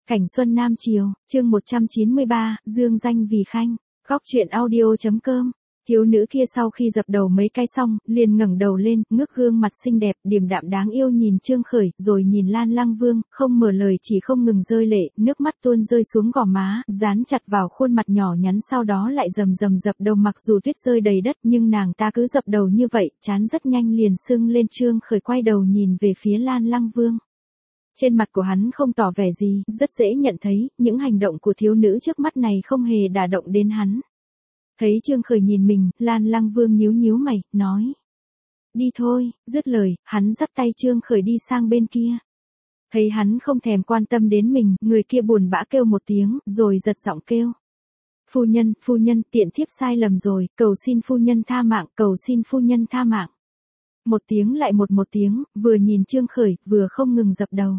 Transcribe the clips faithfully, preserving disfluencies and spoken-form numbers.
Cảnh xuân Nam Triều, chương một trăm chín mươi ba, dương danh vì khanh. Góc truyện audio.com. Thiếu nữ kia sau khi dập đầu mấy cái xong, liền ngẩng đầu lên, ngước gương mặt xinh đẹp, điềm đạm đáng yêu nhìn Trương Khởi, rồi nhìn Lan Lăng Vương, không mở lời chỉ không ngừng rơi lệ, nước mắt tuôn rơi xuống gò má, dán chặt vào khuôn mặt nhỏ nhắn, sau đó lại rầm rầm dập đầu. Mặc dù tuyết rơi đầy đất nhưng nàng ta cứ dập đầu như vậy, trán rất nhanh liền sưng lên. Trương Khởi quay đầu nhìn về phía Lan Lăng Vương. Trên mặt của hắn không tỏ vẻ gì, rất dễ nhận thấy, những hành động của thiếu nữ trước mắt này không hề đả động đến hắn. Thấy Trương Khởi nhìn mình, Lan Lăng Vương nhíu nhíu mày, nói. Đi thôi, dứt lời, hắn dắt tay Trương Khởi đi sang bên kia. Thấy hắn không thèm quan tâm đến mình, người kia buồn bã kêu một tiếng, rồi giật giọng kêu. Phu nhân, phu nhân, tiện thiếp sai lầm rồi, cầu xin phu nhân tha mạng, cầu xin phu nhân tha mạng. Một tiếng lại một một tiếng, vừa nhìn Trương Khởi, vừa không ngừng dập đầu.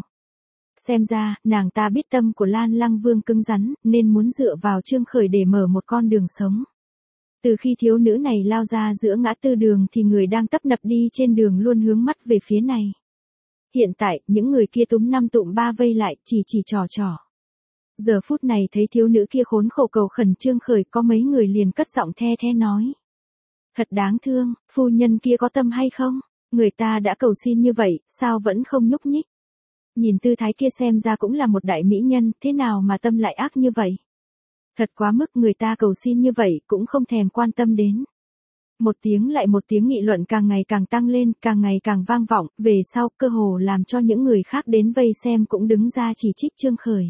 Xem ra, nàng ta biết tâm của Lan Lăng Vương cứng rắn, nên muốn dựa vào Trương Khởi để mở một con đường sống. Từ khi thiếu nữ này lao ra giữa ngã tư đường thì người đang tấp nập đi trên đường luôn hướng mắt về phía này. Hiện tại, những người kia túm năm tụm ba vây lại, chỉ chỉ trò trò. Giờ phút này thấy thiếu nữ kia khốn khổ cầu khẩn Trương Khởi, có mấy người liền cất giọng the the nói. Thật đáng thương, phu nhân kia có tâm hay không? Người ta đã cầu xin như vậy, sao vẫn không nhúc nhích? Nhìn tư thái kia xem ra cũng là một đại mỹ nhân, thế nào mà tâm lại ác như vậy? Thật quá mức, người ta cầu xin như vậy cũng không thèm quan tâm đến. Một tiếng lại một tiếng nghị luận càng ngày càng tăng lên, càng ngày càng vang vọng, về sau cơ hồ làm cho những người khác đến vây xem cũng đứng ra chỉ trích Trương Khởi.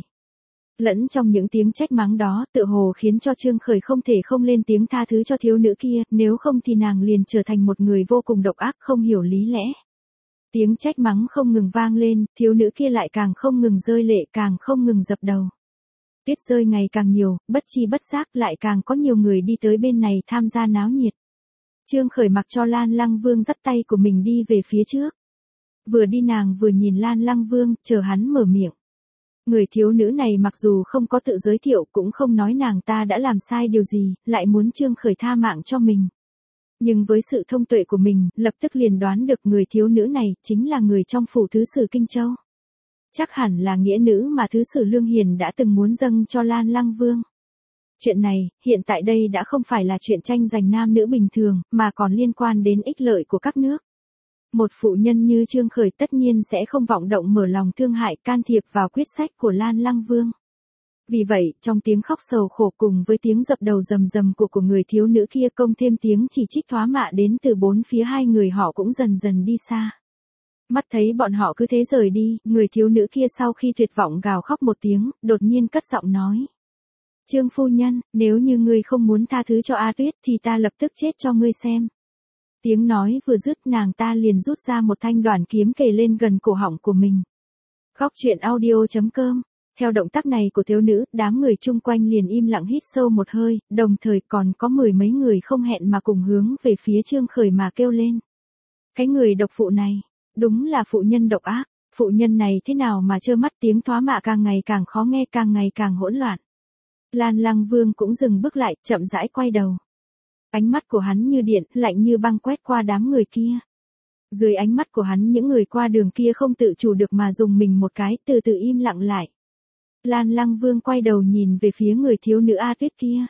Lẫn trong những tiếng trách mắng đó, tựa hồ khiến cho Trương Khởi không thể không lên tiếng tha thứ cho thiếu nữ kia, nếu không thì nàng liền trở thành một người vô cùng độc ác, không hiểu lý lẽ. Tiếng trách mắng không ngừng vang lên, thiếu nữ kia lại càng không ngừng rơi lệ, càng không ngừng dập đầu. Tuyết rơi ngày càng nhiều, bất chi bất giác lại càng có nhiều người đi tới bên này tham gia náo nhiệt. Trương Khởi mặc cho Lan Lăng Vương dắt tay của mình đi về phía trước. Vừa đi nàng vừa nhìn Lan Lăng Vương, chờ hắn mở miệng. Người thiếu nữ này mặc dù không có tự giới thiệu cũng không nói nàng ta đã làm sai điều gì, lại muốn Trương Khởi tha mạng cho mình. Nhưng với sự thông tuệ của mình, lập tức liền đoán được người thiếu nữ này chính là người trong phủ thứ sử Kinh Châu. Chắc hẳn là nghĩa nữ mà thứ sử Lương Hiền đã từng muốn dâng cho Lan Lăng Vương. Chuyện này, hiện tại đây đã không phải là chuyện tranh giành nam nữ bình thường, mà còn liên quan đến ích lợi của các nước. Một phụ nhân như Trương Khởi tất nhiên sẽ không vọng động mở lòng thương hại can thiệp vào quyết sách của Lan Lăng Vương. Vì vậy, trong tiếng khóc sầu khổ cùng với tiếng dập đầu rầm rầm của của người thiếu nữ kia công thêm tiếng chỉ trích thoá mạ đến từ bốn phía, hai người họ cũng dần dần đi xa. Mắt thấy bọn họ cứ thế rời đi, người thiếu nữ kia sau khi tuyệt vọng gào khóc một tiếng, đột nhiên cất giọng nói. Trương phu nhân, nếu như ngươi không muốn tha thứ cho A Tuyết thì ta lập tức chết cho ngươi xem. Tiếng nói vừa dứt nàng ta liền rút ra một thanh đoản kiếm kề lên gần cổ họng của mình. Góc truyện audio.com. Theo động tác này của thiếu nữ, đám người chung quanh liền im lặng hít sâu một hơi, đồng thời còn có mười mấy người không hẹn mà cùng hướng về phía Trương Khởi mà kêu lên. Cái người độc phụ này, đúng là phụ nhân độc ác, phụ nhân này thế nào mà trơ mắt, tiếng thoá mạ càng ngày càng khó nghe, càng ngày càng hỗn loạn. Lan Lăng Vương cũng dừng bước lại, chậm rãi quay đầu. Ánh mắt của hắn như điện, lạnh như băng quét qua đám người kia. Dưới ánh mắt của hắn những người qua đường kia không tự chủ được mà dùng mình một cái, từ từ im lặng lại. Lan Lăng Vương quay đầu nhìn về phía người thiếu nữ A Tuyết kia.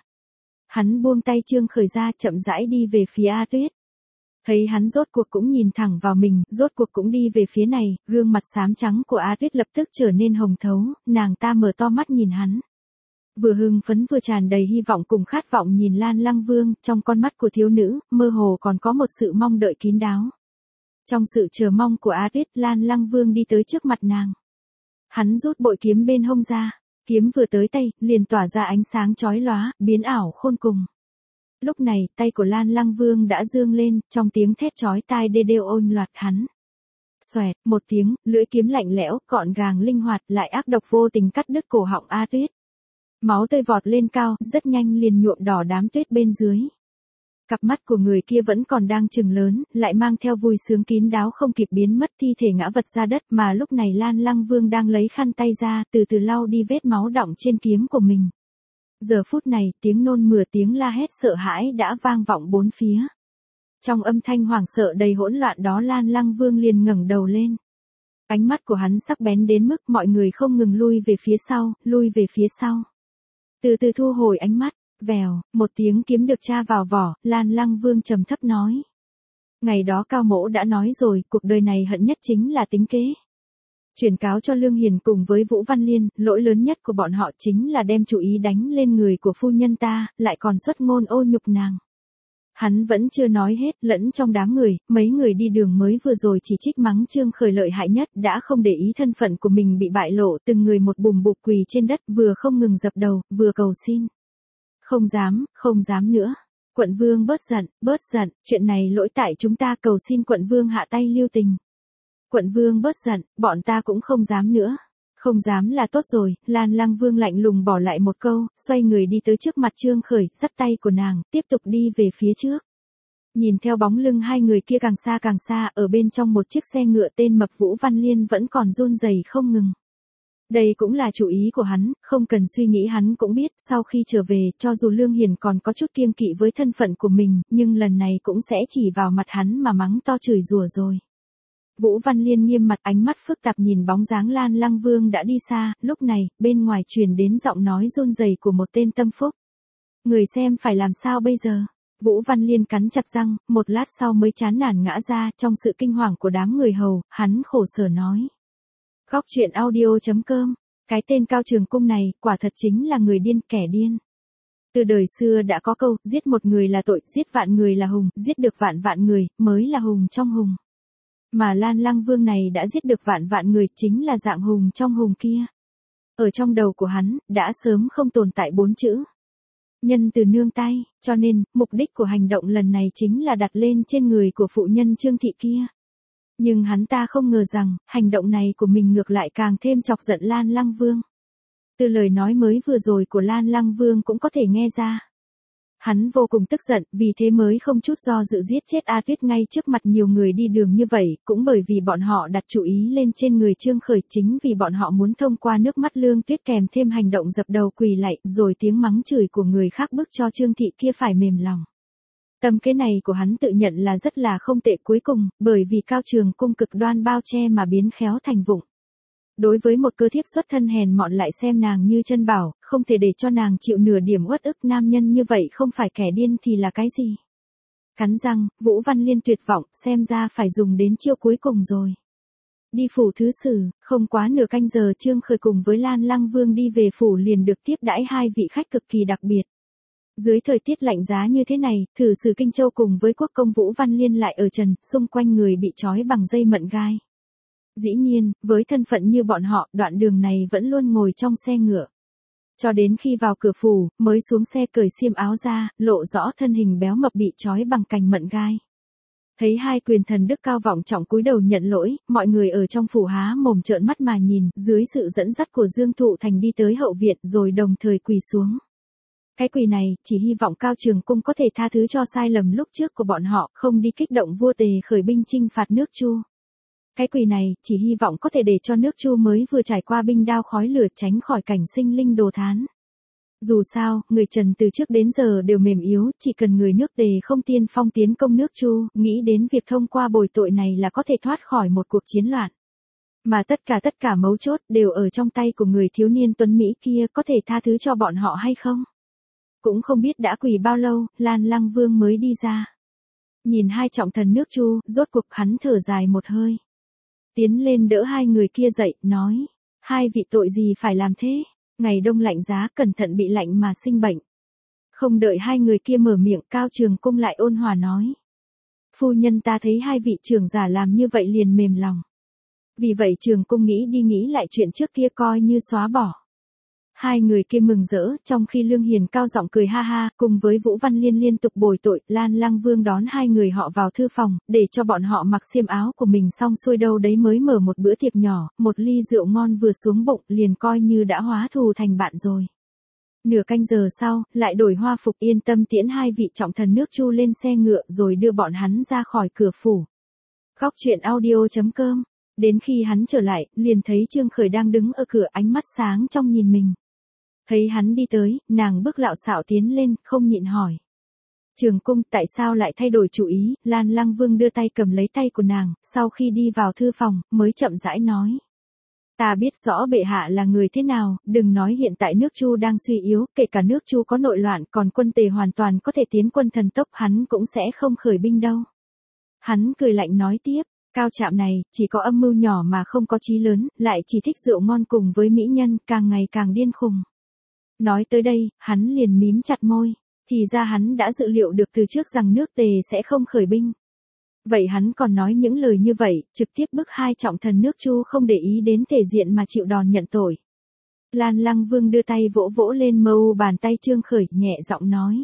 Hắn buông tay Trương Khởi ra, chậm rãi đi về phía A Tuyết. Thấy hắn rốt cuộc cũng nhìn thẳng vào mình, rốt cuộc cũng đi về phía này, gương mặt xám trắng của A Tuyết lập tức trở nên hồng thấu, nàng ta mở to mắt nhìn hắn. Vừa hưng phấn vừa tràn đầy hy vọng cùng khát vọng nhìn Lan Lăng Vương, trong con mắt của thiếu nữ, mơ hồ còn có một sự mong đợi kín đáo. Trong sự chờ mong của A Tuyết, Lan Lăng Vương đi tới trước mặt nàng. Hắn rút bội kiếm bên hông ra, kiếm vừa tới tay, liền tỏa ra ánh sáng chói lóa, biến ảo khôn cùng. Lúc này, tay của Lan Lăng Vương đã dương lên, trong tiếng thét chói tai đê đêu ôn loạt hắn. Xoẹt, một tiếng, lưỡi kiếm lạnh lẽo, gọn gàng linh hoạt, lại ác độc vô tình cắt đứt cổ họng A Tuyết. Máu tươi vọt lên cao, rất nhanh liền nhuộm đỏ đám tuyết bên dưới. Cặp mắt của người kia vẫn còn đang trừng lớn, lại mang theo vui sướng kín đáo không kịp biến mất, thi thể ngã vật ra đất, mà lúc này Lan Lăng Vương đang lấy khăn tay ra, từ từ lau đi vết máu đọng trên kiếm của mình. Giờ phút này, tiếng nôn mửa, tiếng la hét sợ hãi đã vang vọng bốn phía. Trong âm thanh hoảng sợ đầy hỗn loạn đó, Lan Lăng Vương liền ngẩng đầu lên. Ánh mắt của hắn sắc bén đến mức mọi người không ngừng lui về phía sau, lui về phía sau. Từ từ thu hồi ánh mắt, vèo, một tiếng kiếm được tra vào vỏ, Lan Lăng Vương trầm thấp nói. Ngày đó Cao Mỗ đã nói rồi, cuộc đời này hận nhất chính là tính kế. Truyền cáo cho Lương Hiền cùng với Vũ Văn Liên, lỗi lớn nhất của bọn họ chính là đem chủ ý đánh lên người của phu nhân ta, lại còn xuất ngôn ô nhục nàng. Hắn vẫn chưa nói hết, lẫn trong đám người, mấy người đi đường mới vừa rồi chỉ trích mắng Trương Khởi lợi hại nhất đã không để ý thân phận của mình bị bại lộ, từng người một bùm bụp quỳ trên đất, vừa không ngừng dập đầu, vừa cầu xin. Không dám, không dám nữa. Quận vương bớt giận, bớt giận, chuyện này lỗi tại chúng ta, cầu xin quận vương hạ tay lưu tình. Quận vương bớt giận, bọn ta cũng không dám nữa. Không dám là tốt rồi, Lan Lăng Vương lạnh lùng bỏ lại một câu, xoay người đi tới trước mặt Trương Khởi, dắt tay của nàng, tiếp tục đi về phía trước. Nhìn theo bóng lưng hai người kia càng xa càng xa, ở bên trong một chiếc xe ngựa tên Mập Vũ Văn Liên vẫn còn run rẩy không ngừng. Đây cũng là chủ ý của hắn, không cần suy nghĩ hắn cũng biết, sau khi trở về, cho dù Lương Hiền còn có chút kiêng kỵ với thân phận của mình, nhưng lần này cũng sẽ chỉ vào mặt hắn mà mắng to chửi rủa rồi. Vũ Văn Liên nghiêm mặt, ánh mắt phức tạp nhìn bóng dáng Lan Lăng Vương đã đi xa, lúc này, bên ngoài truyền đến giọng nói run rẩy của một tên tâm phúc. Người xem phải làm sao bây giờ? Vũ Văn Liên cắn chặt răng, một lát sau mới chán nản ngã ra, trong sự kinh hoàng của đám người hầu, hắn khổ sở nói. Góc truyện audio chấm com, cái tên Cao Trường Cung này, quả thật chính là người điên, kẻ điên. Từ đời xưa đã có câu, giết một người là tội, giết vạn người là hùng, giết được vạn vạn người, mới là hùng trong hùng. Mà Lan Lăng Vương này đã giết được vạn vạn người, chính là dạng hùng trong hùng kia. Ở trong đầu của hắn, đã sớm không tồn tại bốn chữ. Nhân từ nương tay, cho nên, mục đích của hành động lần này chính là đặt lên trên người của phụ nhân Trương Thị kia. Nhưng hắn ta không ngờ rằng, hành động này của mình ngược lại càng thêm chọc giận Lan Lăng Vương. Từ lời nói mới vừa rồi của Lan Lăng Vương cũng có thể nghe ra. Hắn vô cùng tức giận, vì thế mới không chút do dự giết chết A Tuyết ngay trước mặt nhiều người đi đường như vậy, cũng bởi vì bọn họ đặt chủ ý lên trên người Trương Khởi, chính vì bọn họ muốn thông qua nước mắt Lương Tuyết kèm thêm hành động dập đầu quỳ lạy, rồi tiếng mắng chửi của người khác bức cho Trương Thị kia phải mềm lòng. Tâm kế này của hắn tự nhận là rất là không tệ, cuối cùng, bởi vì Cao Trường Cung cực đoan bao che mà biến khéo thành vụng. Đối với một cơ thiếp xuất thân hèn mọn lại xem nàng như chân bảo, không thể để cho nàng chịu nửa điểm uất ức, nam nhân như vậy không phải kẻ điên thì là cái gì. Cắn răng, Vũ Văn Liên tuyệt vọng, xem ra phải dùng đến chiêu cuối cùng rồi. Đi phủ thứ sử, không quá nửa canh giờ Trương Khởi cùng với Lan Lăng Vương đi về phủ liền được tiếp đãi hai vị khách cực kỳ đặc biệt. Dưới thời tiết lạnh giá như thế này, thử sử Kinh Châu cùng với quốc công Vũ Văn Liên lại ở trần, xung quanh người bị trói bằng dây mận gai. Dĩ nhiên, với thân phận như bọn họ, đoạn đường này vẫn luôn ngồi trong xe ngựa. Cho đến khi vào cửa phủ, mới xuống xe cởi xiêm áo ra, lộ rõ thân hình béo mập bị trói bằng cành mận gai. Thấy hai quyền thần đức cao vọng trọng cúi đầu nhận lỗi, mọi người ở trong phủ há mồm trợn mắt mà nhìn, dưới sự dẫn dắt của Dương Thụ Thành đi tới hậu viện rồi đồng thời quỳ xuống. Cái quỳ này, chỉ hy vọng Cao Trường Cung có thể tha thứ cho sai lầm lúc trước của bọn họ, không đi kích động vua Tề khởi binh chinh phạt nước Chu. Cái quỳ này, chỉ hy vọng có thể để cho nước Chu mới vừa trải qua binh đao khói lửa tránh khỏi cảnh sinh linh đồ thán. Dù sao, người Trần từ trước đến giờ đều mềm yếu, chỉ cần người nước Tề không tiên phong tiến công nước Chu, nghĩ đến việc thông qua bồi tội này là có thể thoát khỏi một cuộc chiến loạn. Mà tất cả tất cả mấu chốt đều ở trong tay của người thiếu niên tuấn Mỹ kia, có thể tha thứ cho bọn họ hay không? Cũng không biết đã quỳ bao lâu, Lan Lăng Vương mới đi ra. Nhìn hai trọng thần nước Chu, rốt cuộc hắn thở dài một hơi. Tiến lên đỡ hai người kia dậy, nói. Hai vị tội gì phải làm thế? Ngày đông lạnh giá, cẩn thận bị lạnh mà sinh bệnh. Không đợi hai người kia mở miệng, Cao Trường Cung lại ôn hòa nói. Phu nhân ta thấy hai vị trưởng giả làm như vậy liền mềm lòng. Vì vậy Trường Cung nghĩ đi nghĩ lại chuyện trước kia coi như xóa bỏ. Hai người kia mừng rỡ, trong khi Lương Hiền cao giọng cười ha ha, cùng với Vũ Văn Liên liên tục bồi tội, Lan Lăng Vương đón hai người họ vào thư phòng, để cho bọn họ mặc xiêm áo của mình xong xuôi đâu đấy mới mở một bữa tiệc nhỏ, một ly rượu ngon vừa xuống bụng, liền coi như đã hóa thù thành bạn rồi. Nửa canh giờ sau, lại đổi hoa phục yên tâm tiễn hai vị trọng thần nước Chu lên xe ngựa rồi đưa bọn hắn ra khỏi cửa phủ. Góc truyện audio chấm com. Đến khi hắn trở lại, liền thấy Trương Khởi đang đứng ở cửa, ánh mắt sáng trong nhìn mình. Thấy hắn đi tới, nàng bước lạo xạo tiến lên, không nhịn hỏi. Trường cung tại sao lại thay đổi chủ ý, Lan Lăng Vương đưa tay cầm lấy tay của nàng, sau khi đi vào thư phòng, mới chậm rãi nói. Ta biết rõ bệ hạ là người thế nào, đừng nói hiện tại nước Chu đang suy yếu, kể cả nước Chu có nội loạn, còn quân Tề hoàn toàn có thể tiến quân thần tốc, hắn cũng sẽ không khởi binh đâu. Hắn cười lạnh nói tiếp, Cao Trạm này, chỉ có âm mưu nhỏ mà không có chí lớn, lại chỉ thích rượu ngon cùng với mỹ nhân, càng ngày càng điên khùng. Nói tới đây, hắn liền mím chặt môi, thì ra hắn đã dự liệu được từ trước rằng nước Tề sẽ không khởi binh. Vậy hắn còn nói những lời như vậy, trực tiếp bức hai trọng thần nước Chu không để ý đến thể diện mà chịu đòn nhận tội. Lan Lăng Vương đưa tay vỗ vỗ lên mâu bàn tay Trương Khởi, nhẹ giọng nói.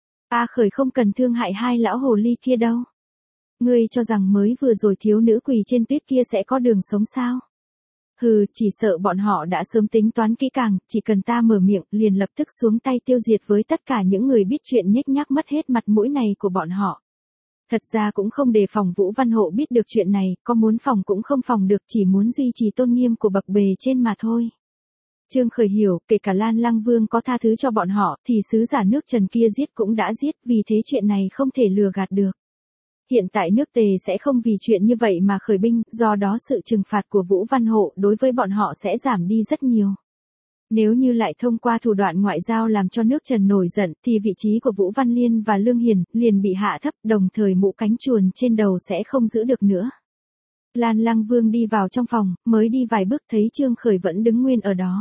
A Khởi không cần thương hại hai lão hồ ly kia đâu. Ngươi cho rằng mới vừa rồi thiếu nữ quỳ trên tuyết kia sẽ có đường sống sao? Hừ, chỉ sợ bọn họ đã sớm tính toán kỹ càng, chỉ cần ta mở miệng, liền lập tức xuống tay tiêu diệt với tất cả những người biết chuyện nhếch nhác mất hết mặt mũi này của bọn họ. Thật ra cũng không đề phòng Vũ Văn Hộ biết được chuyện này, có muốn phòng cũng không phòng được, chỉ muốn duy trì tôn nghiêm của bậc bề trên mà thôi. Trương Khởi hiểu, kể cả Lan Lăng Vương có tha thứ cho bọn họ, thì sứ giả nước Trần kia giết cũng đã giết, vì thế chuyện này không thể lừa gạt được. Hiện tại nước Tề sẽ không vì chuyện như vậy mà khởi binh, do đó sự trừng phạt của Vũ Văn Hộ đối với bọn họ sẽ giảm đi rất nhiều. Nếu như lại thông qua thủ đoạn ngoại giao làm cho nước Trần nổi giận, thì vị trí của Vũ Văn Liên và Lương Hiền liền bị hạ thấp, đồng thời mũ cánh chuồn trên đầu sẽ không giữ được nữa. Lan Lăng Vương đi vào trong phòng, mới đi vài bước thấy Trương Khởi vẫn đứng nguyên ở đó.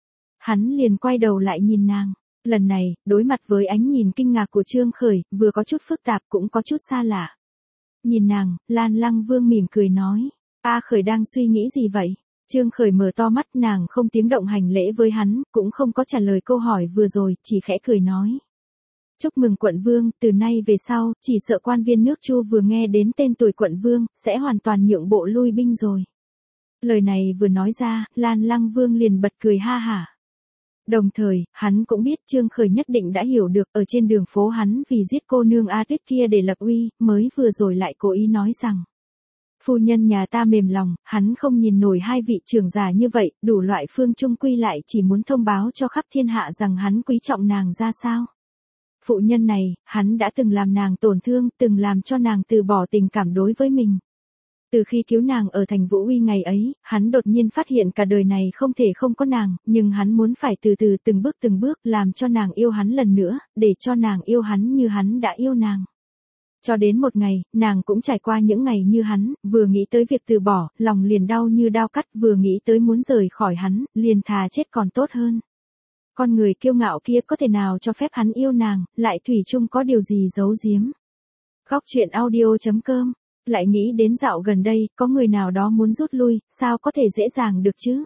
Hắn liền quay đầu lại nhìn nàng. Lần này, đối mặt với ánh nhìn kinh ngạc của Trương Khởi, vừa có chút phức tạp cũng có chút xa lạ. Nhìn nàng, Lan Lăng Vương mỉm cười nói. A Khởi đang suy nghĩ gì vậy? Trương Khởi mở to mắt, nàng không tiếng động hành lễ với hắn, cũng không có trả lời câu hỏi vừa rồi, chỉ khẽ cười nói. Chúc mừng quận vương, từ nay về sau, chỉ sợ quan viên nước Chu vừa nghe đến tên tuổi quận vương, sẽ hoàn toàn nhượng bộ lui binh rồi. Lời này vừa nói ra, Lan Lăng Vương liền bật cười ha hả. Đồng thời, hắn cũng biết Trương Khởi nhất định đã hiểu được, ở trên đường phố hắn vì giết cô nương A Tuyết kia để lập uy, mới vừa rồi lại cố ý nói rằng. Phu nhân nhà ta mềm lòng, hắn không nhìn nổi hai vị trưởng giả như vậy, đủ loại phương trung quy lại chỉ muốn thông báo cho khắp thiên hạ rằng hắn quý trọng nàng ra sao. Phụ nhân này, hắn đã từng làm nàng tổn thương, từng làm cho nàng từ bỏ tình cảm đối với mình. Từ khi cứu nàng ở thành Vũ Uy ngày ấy, hắn đột nhiên phát hiện cả đời này không thể không có nàng, nhưng hắn muốn phải từ từ từng bước từng bước làm cho nàng yêu hắn lần nữa, để cho nàng yêu hắn như hắn đã yêu nàng. Cho đến một ngày, nàng cũng trải qua những ngày như hắn, vừa nghĩ tới việc từ bỏ, lòng liền đau như đao cắt, vừa nghĩ tới muốn rời khỏi hắn, liền thà chết còn tốt hơn. Con người kiêu ngạo kia có thể nào cho phép hắn yêu nàng, lại thủy chung có điều gì giấu giếm. Góc truyện audio chấm com. Lại nghĩ đến dạo gần đây, có người nào đó muốn rút lui, sao có thể dễ dàng được chứ?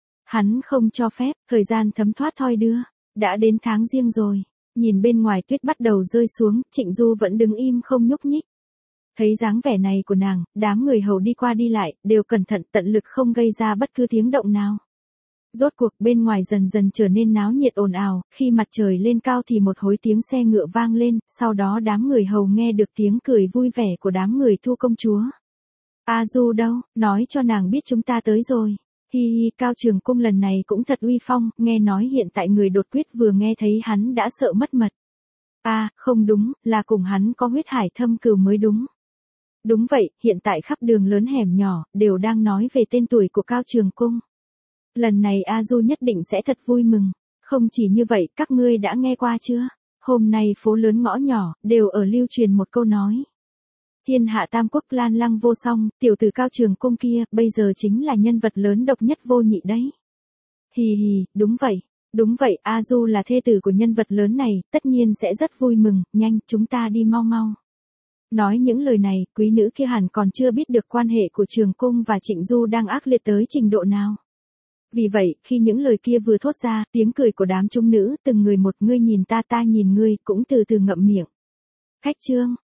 Hắn không cho phép, thời gian thấm thoát thoi đưa. Đã đến tháng Giêng rồi. Nhìn bên ngoài tuyết bắt đầu rơi xuống, Trịnh Du vẫn đứng im không nhúc nhích. Thấy dáng vẻ này của nàng, đám người hầu đi qua đi lại, đều cẩn thận tận lực không gây ra bất cứ tiếng động nào. Rốt cuộc bên ngoài dần dần trở nên náo nhiệt ồn ào, khi mặt trời lên cao thì một hối tiếng xe ngựa vang lên, sau đó đám người hầu nghe được tiếng cười vui vẻ của đám người Thu công chúa. A Du đâu, nói cho nàng biết chúng ta tới rồi. Hi hi, Cao Trường Cung lần này cũng thật uy phong, nghe nói hiện tại người đột quyết vừa nghe thấy hắn đã sợ mất mật. A, à, không đúng, là cùng hắn có huyết hải thâm cừu mới đúng. Đúng vậy, hiện tại khắp đường lớn hẻm nhỏ, đều đang nói về tên tuổi của Cao Trường Cung. Lần này A Du nhất định sẽ thật vui mừng. Không chỉ như vậy, các ngươi đã nghe qua chưa? Hôm nay phố lớn ngõ nhỏ, đều ở lưu truyền một câu nói. Thiên hạ tam quốc Lan Lăng vô song, tiểu tử Cao Trường Cung kia, bây giờ chính là nhân vật lớn độc nhất vô nhị đấy. Hì hì, đúng vậy. Đúng vậy, A Du là thê tử của nhân vật lớn này, tất nhiên sẽ rất vui mừng, nhanh, chúng ta đi mau mau. Nói những lời này, quý nữ kia hẳn còn chưa biết được quan hệ của Trường Cung và Trịnh Du đang ác liệt tới trình độ nào. Vì vậy, khi những lời kia vừa thốt ra, tiếng cười của đám trung nữ, từng người một, ngươi nhìn ta ta nhìn ngươi, cũng từ từ ngậm miệng. Khách trương,